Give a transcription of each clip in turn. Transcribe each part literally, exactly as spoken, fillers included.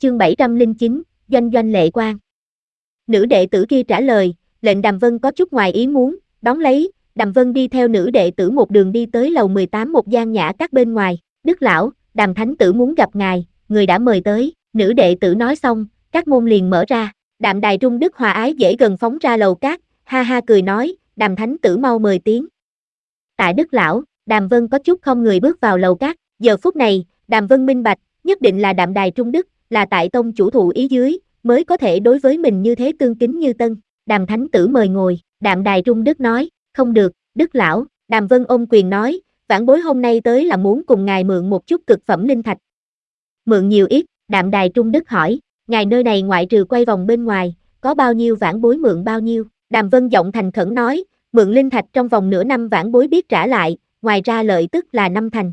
Chương bảy trăm lẻ chín, Doanh Doanh Lệ Quang. Nữ đệ tử kia trả lời, lệnh Đàm Vân có chút ngoài ý muốn, đón lấy, Đàm Vân đi theo nữ đệ tử một đường đi tới lầu mười tám một gian nhã các bên ngoài, Đức lão, Đàm thánh tử muốn gặp ngài, người đã mời tới, nữ đệ tử nói xong, các môn liền mở ra, Đạm Đài Trung Đức hòa ái dễ gần phóng ra lầu cát, ha ha cười nói, Đàm thánh tử mau mời tiến. Tại Đức lão, Đàm Vân có chút không người bước vào lầu cát, giờ phút này, Đàm Vân minh bạch, nhất định là Đạm Đài Trung Đức, là tại tông chủ thụ ý dưới, mới có thể đối với mình như thế tương kính như tân. Đàm thánh tử mời ngồi, Đạm Đài Trung Đức nói, không được, Đức lão, Đàm Vân ôm quyền nói, vãn bối hôm nay tới là muốn cùng ngài mượn một chút cực phẩm linh thạch. Mượn nhiều ít, Đạm Đài Trung Đức hỏi, ngài nơi này ngoại trừ quay vòng bên ngoài, có bao nhiêu vãn bối mượn bao nhiêu? Đàm Vân giọng thành khẩn nói, mượn linh thạch trong vòng nửa năm vãn bối biết trả lại, ngoài ra lợi tức là năm thành.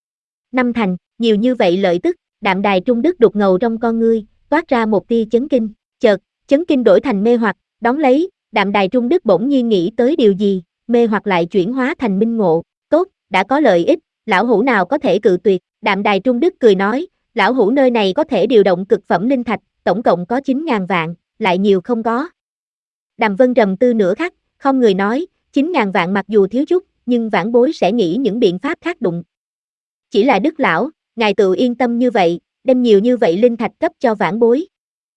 Năm thành, nhiều như vậy lợi tức, Đạm Đài Trung Đức đục ngầu trong con ngươi, toát ra một tia chấn kinh, chợt, chấn kinh đổi thành mê hoặc, đón lấy, Đạm Đài Trung Đức bỗng nhiên nghĩ tới điều gì, mê hoặc lại chuyển hóa thành minh ngộ, tốt, đã có lợi ích, lão hủ nào có thể cự tuyệt, Đạm Đài Trung Đức cười nói, lão hủ nơi này có thể điều động cực phẩm linh thạch, tổng cộng có chín ngàn vạn, lại nhiều không có. Đàm Vân trầm tư nửa khắc, không người nói, chín ngàn vạn mặc dù thiếu chút, nhưng vãn bối sẽ nghĩ những biện pháp khác đụng. Chỉ là Đức lão, ngài tự yên tâm như vậy, đem nhiều như vậy linh thạch cấp cho vãn bối.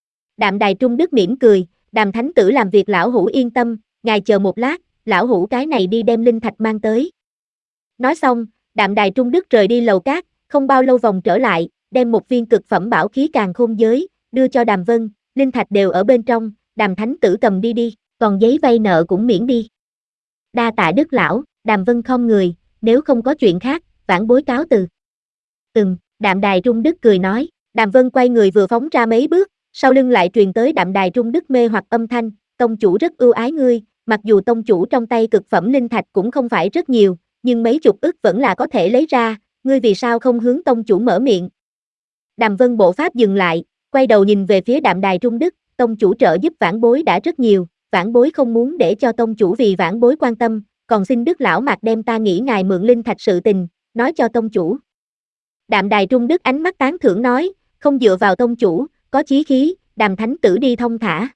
Đạm Đài Trung Đức mỉm cười, Đàm thánh tử làm việc lão hủ yên tâm, ngài chờ một lát, lão hủ cái này đi đem linh thạch mang tới. Nói xong, Đạm Đài Trung Đức rời đi lầu cát, không bao lâu vòng trở lại, đem một viên cực phẩm bảo khí càn khôn giới, đưa cho Đàm Vân, linh thạch đều ở bên trong, Đàm thánh tử cầm đi đi, còn giấy vay nợ cũng miễn đi. Đa tạ Đức lão, Đàm Vân không người, nếu không có chuyện khác, vãn bối cáo từ. Ừm, Đạm Đài Trung Đức cười nói, Đàm Vân quay người vừa phóng ra mấy bước, sau lưng lại truyền tới Đạm Đài Trung Đức mê hoặc âm thanh, tông chủ rất ưu ái ngươi, mặc dù tông chủ trong tay cực phẩm linh thạch cũng không phải rất nhiều, nhưng mấy chục ức vẫn là có thể lấy ra, ngươi vì sao không hướng tông chủ mở miệng. Đàm Vân bộ pháp dừng lại, quay đầu nhìn về phía Đạm Đài Trung Đức, tông chủ trợ giúp vãn bối đã rất nhiều, vãn bối không muốn để cho tông chủ vì vãn bối quan tâm, còn xin Đức lão mạc đem ta nghĩ ngài mượn linh thạch sự tình, nói cho tông chủ. Đạm Đài Trung Đức ánh mắt tán thưởng nói, không dựa vào tông chủ, có chí khí, Đàm thánh tử đi thông thả.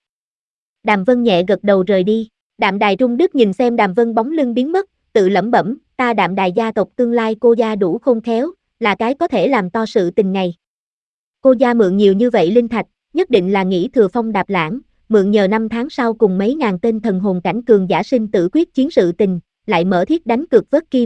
Đàm Vân nhẹ gật đầu rời đi, Đạm Đài Trung Đức nhìn xem Đàm Vân bóng lưng biến mất, tự lẩm bẩm, ta Đạm Đài gia tộc tương lai cô gia đủ khôn khéo, là cái có thể làm to sự tình này. Cô gia mượn nhiều như vậy linh thạch, nhất định là nghĩ thừa phong đạp lãng, mượn nhờ năm tháng sau cùng mấy ngàn tên thần hồn cảnh cường giả sinh tử quyết chiến sự tình, lại mở thiết đánh cược vớt kim.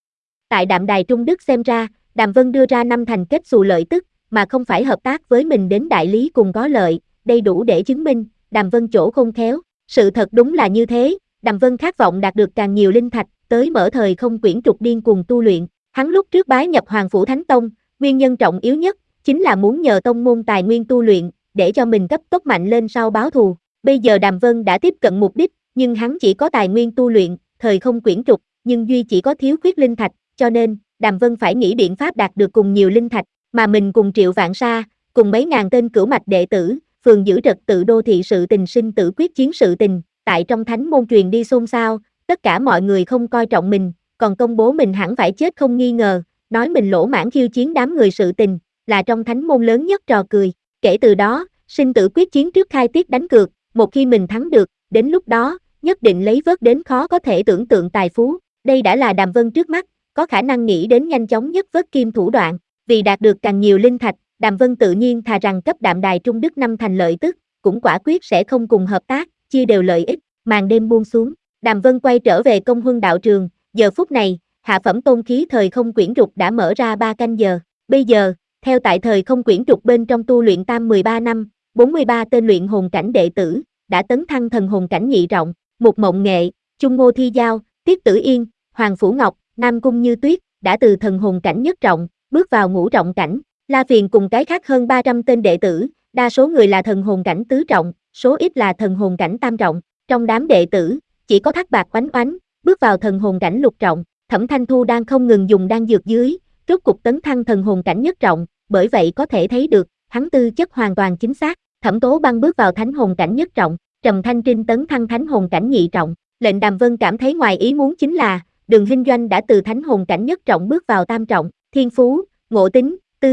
Tại Đạm Đài Trung Đức xem ra, Đàm Vân đưa ra năm thành kết xù lợi tức, mà không phải hợp tác với mình đến đại lý cùng có lợi, đây đủ để chứng minh, Đàm Vân chỗ khôn khéo, sự thật đúng là như thế, Đàm Vân khát vọng đạt được càng nhiều linh thạch, tới mở thời không quyển trục điên cuồng tu luyện, hắn lúc trước bái nhập Hoàng Phủ Thánh Tông, nguyên nhân trọng yếu nhất, chính là muốn nhờ tông môn tài nguyên tu luyện, để cho mình cấp tốc mạnh lên sau báo thù, bây giờ Đàm Vân đã tiếp cận mục đích, nhưng hắn chỉ có tài nguyên tu luyện, thời không quyển trục, nhưng duy chỉ có thiếu khuyết linh thạch, cho nên, Đàm Vân phải nghĩ biện pháp đạt được cùng nhiều linh thạch, mà mình cùng Triệu Vạn Sa, cùng mấy ngàn tên cửu mạch đệ tử, phường giữ trật tự đô thị sự tình sinh tử quyết chiến sự tình, tại trong thánh môn truyền đi xôn xao, tất cả mọi người không coi trọng mình, còn công bố mình hẳn phải chết không nghi ngờ, nói mình lỗ mãn khiêu chiến đám người sự tình, là trong thánh môn lớn nhất trò cười, kể từ đó, sinh tử quyết chiến trước khai tiết đánh cược, một khi mình thắng được, đến lúc đó, nhất định lấy vớt đến khó có thể tưởng tượng tài phú, đây đã là Đàm Vân trước mắt, có khả năng nghĩ đến nhanh chóng nhất vớt kim thủ đoạn, vì đạt được càng nhiều linh thạch, Đàm Vân tự nhiên thà rằng cấp Đạm Đài Trung Đức năm thành lợi tức, cũng quả quyết sẽ không cùng hợp tác, chia đều lợi ích, màn đêm buông xuống, Đàm Vân quay trở về Công Huân đạo trường, giờ phút này, hạ phẩm tôn khí thời không quyển trục đã mở ra ba canh giờ, bây giờ, theo tại thời không quyển trục bên trong tu luyện tam mười ba năm, bốn mươi ba tên luyện hồn cảnh đệ tử, đã tấn thăng thần hồn cảnh nhị trọng, Mục Mộng Nghệ, Trung Ngô Thi Giao, Tiết Tử Yên, Hoàng Phủ Ngọc, Nam Cung Như Tuyết, đã từ thần hồn cảnh nhất trọng, bước vào ngũ trọng cảnh, La Phiền cùng cái khác hơn ba trăm tên đệ tử, đa số người là thần hồn cảnh tứ trọng, số ít là thần hồn cảnh tam trọng, trong đám đệ tử, chỉ có Thác Bạc Oánh Oánh, bước vào thần hồn cảnh lục trọng, Thẩm Thanh Thu đang không ngừng dùng đan dược dưới, rốt cục tấn thăng thần hồn cảnh nhất trọng, bởi vậy có thể thấy được, hắn tư chất hoàn toàn chính xác, Thẩm Tố Băng bước vào thánh hồn cảnh nhất trọng, Trầm Thanh Trinh tấn thăng thánh hồn cảnh nhị trọng, lệnh Đàm Vân cảm thấy ngoài ý muốn chính là, Đường Hinh Doanh đã từ thánh hồn cảnh nhất trọng bước vào tam trọng, thiên phú, ngộ tính, tư chất,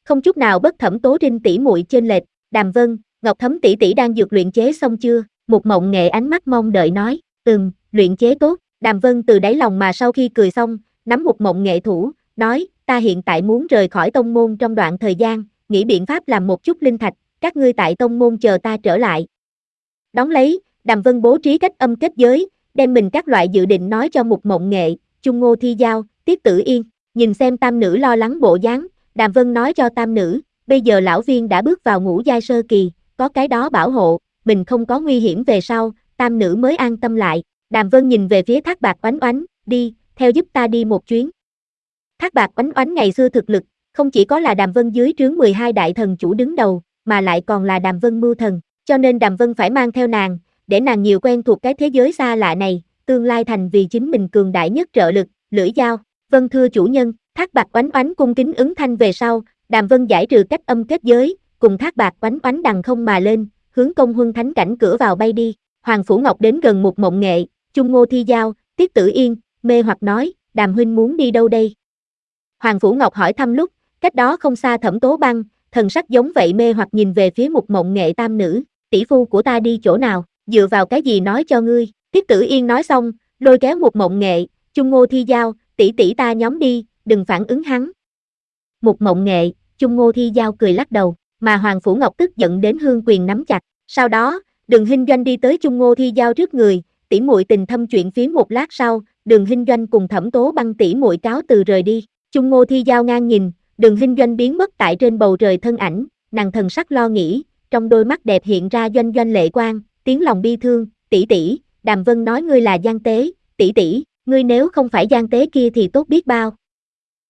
không chút nào bất Thẩm Tố Trinh tỷ muội chênh lệch. Đàm Vân, Ngọc Thấm tỷ tỷ đang dược luyện chế xong chưa? Một Mộng Nghệ ánh mắt mong đợi nói, ừm, luyện chế tốt. Đàm Vân từ đáy lòng mà sau khi cười xong, nắm Một Mộng Nghệ thủ, nói, ta hiện tại muốn rời khỏi tông môn trong đoạn thời gian, nghĩ biện pháp làm một chút linh thạch, các ngươi tại tông môn chờ ta trở lại. Đón lấy, Đàm Vân bố trí cách âm kết giới, đem mình các loại dự định nói cho Một Mộng Nghệ, Chung Ngô Thi Giao, Tiết Tử Yên, nhìn xem tam nữ lo lắng bộ dáng, Đàm Vân nói cho tam nữ, bây giờ lão viên đã bước vào ngũ giai sơ kỳ, có cái đó bảo hộ, mình không có nguy hiểm về sau, tam nữ mới an tâm lại. Đàm Vân nhìn về phía Thác Bạc Oánh Oánh, đi, theo giúp ta đi một chuyến. Thác Bạc Oánh Oánh ngày xưa thực lực, không chỉ có là Đàm Vân dưới trướng mười hai đại thần chủ đứng đầu, mà lại còn là Đàm Vân mưu thần, cho nên Đàm Vân phải mang theo nàng, để nàng nhiều quen thuộc cái thế giới xa lạ này, tương lai thành vì chính mình cường đại nhất trợ lực. Lưỡi Dao, vâng thưa chủ nhân. Thác Bạc Oánh Oánh cung kính ứng thanh về sau, Đàm Vân giải trừ cách âm kết giới, cùng Thác Bạc Oánh Oánh đằng không mà lên, hướng Công Huân Thánh cảnh cửa vào bay đi. Hoàng Phủ Ngọc đến gần Một Mộng Nghệ, Chung Ngô Thi Giao, Tiết Tử Yên, mê hoặc nói, Đàm huynh muốn đi đâu đây? Hoàng Phủ Ngọc hỏi thăm lúc, cách đó không xa Thẩm Tố Băng, thần sắc giống vậy mê hoặc nhìn về phía Một Mộng Nghệ tam nữ, tỷ phu của ta đi chỗ nào, dựa vào cái gì nói cho ngươi? Tiết Tử Yên nói xong, lôi kéo Một Mộng Nghệ, Chung Ngô Thi Giao, tỷ tỷ ta nhóm đi, đừng phản ứng hắn. Một Mộng Nghệ, Chung Ngô Thi Giao cười lắc đầu, mà Hoàng Phủ Ngọc tức giận đến hương quyền nắm chặt. Sau đó, Đường Hinh Doanh đi tới Chung Ngô Thi Giao trước người, tỷ muội tình thâm chuyện phiếm một lát sau, Đường Hinh Doanh cùng Thẩm Tố Băng tỷ muội cáo từ rời đi. Chung Ngô Thi Giao ngang nhìn, Đường Hinh Doanh biến mất tại trên bầu trời thân ảnh, nàng thần sắc lo nghĩ, trong đôi mắt đẹp hiện ra doanh doanh lệ quang, tiếng lòng bi thương, tỷ tỷ, Đàm Vân nói ngươi là gian tế, tỷ tỷ, ngươi nếu không phải gian tế kia thì tốt biết bao.